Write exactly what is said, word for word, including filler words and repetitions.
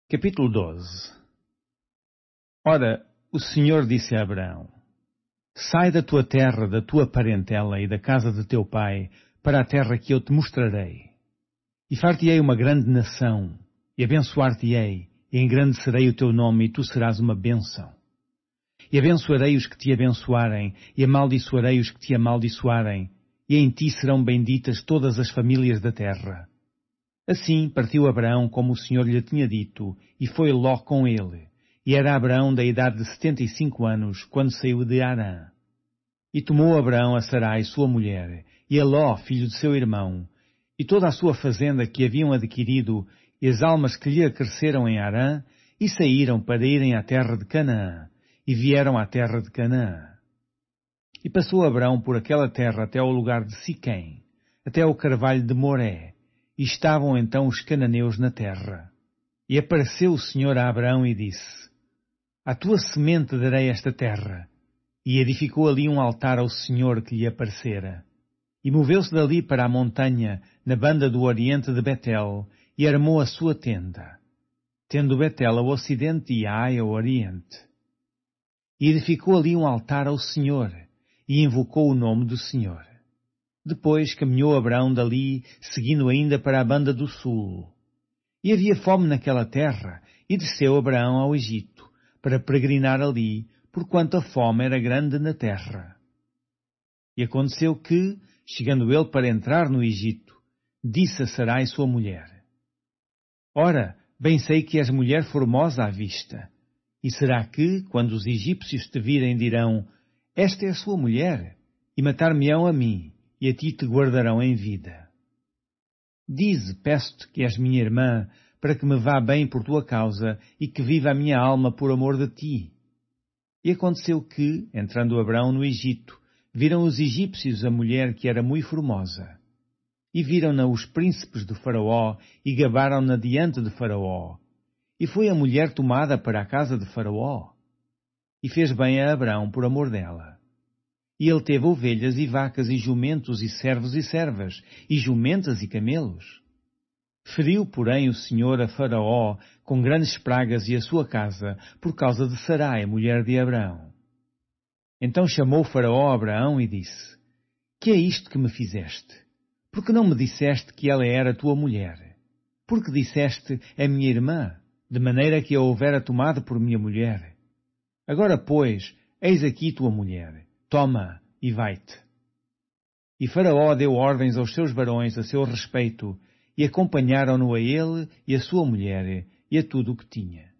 Capítulo doze. Ora, o Senhor disse a Abraão: Sai da tua terra, da tua parentela e da casa de teu pai, para a terra que eu te mostrarei. E far-te-ei uma grande nação, e abençoar-te-ei, e engrandecerei o teu nome, e tu serás uma bênção. E abençoarei os que te abençoarem, e amaldiçoarei os que te amaldiçoarem, e em ti serão benditas todas as famílias da terra. Assim partiu Abraão como o Senhor lhe tinha dito, e foi Ló com ele. E era Abraão da idade de setenta e cinco anos, quando saiu de Harã. E tomou Abraão a Sarai, sua mulher, e a Ló, filho de seu irmão, e toda a sua fazenda que haviam adquirido, e as almas que lhe acresceram em Harã, e saíram para irem à terra de Canaã, e vieram à terra de Canaã. E passou Abraão por aquela terra até ao lugar de Siquém, até ao carvalho de Moré, e estavam então os cananeus na terra. E apareceu o Senhor a Abraão e disse: À tua semente darei esta terra. E edificou ali um altar ao Senhor que lhe aparecera. E moveu-se dali para a montanha, na banda do oriente de Betel, e armou a sua tenda, tendo Betel ao ocidente e Ai ao oriente. E edificou ali um altar ao Senhor, e invocou o nome do Senhor. Depois caminhou Abraão dali, seguindo ainda para a banda do sul. E havia fome naquela terra, e desceu Abraão ao Egito, para peregrinar ali, porquanto a fome era grande na terra. E aconteceu que, chegando ele para entrar no Egito, disse a Sarai sua mulher: Ora, bem sei que és mulher formosa à vista. E será que, quando os egípcios te virem, dirão: Esta é a sua mulher, e matar-me-ão a mim, e a ti te guardarão em vida? Dize, peço-te, que és minha irmã, para que me vá bem por tua causa, e que viva a minha alma por amor de ti. E aconteceu que, entrando Abraão no Egito, viram os egípcios a mulher que era muito formosa. E viram-na os príncipes de Faraó, e gabaram-na diante de Faraó. E foi a mulher tomada para a casa de Faraó. E fez bem a Abraão por amor dela. E ele teve ovelhas e vacas e jumentos e servos e servas, e jumentas e camelos. Feriu, porém, o Senhor a Faraó com grandes pragas e a sua casa, por causa de Sarai, mulher de Abraão. Então chamou Faraó a Abraão e disse: Que é isto que me fizeste? Por que não me disseste que ela era tua mulher? Por que disseste: É minha irmã, de maneira que a houvera tomado por minha mulher? Agora, pois, eis aqui tua mulher. Toma e vai-te. E Faraó deu ordens aos seus varões a seu respeito, e acompanharam-no a ele e a sua mulher, e a tudo o que tinha.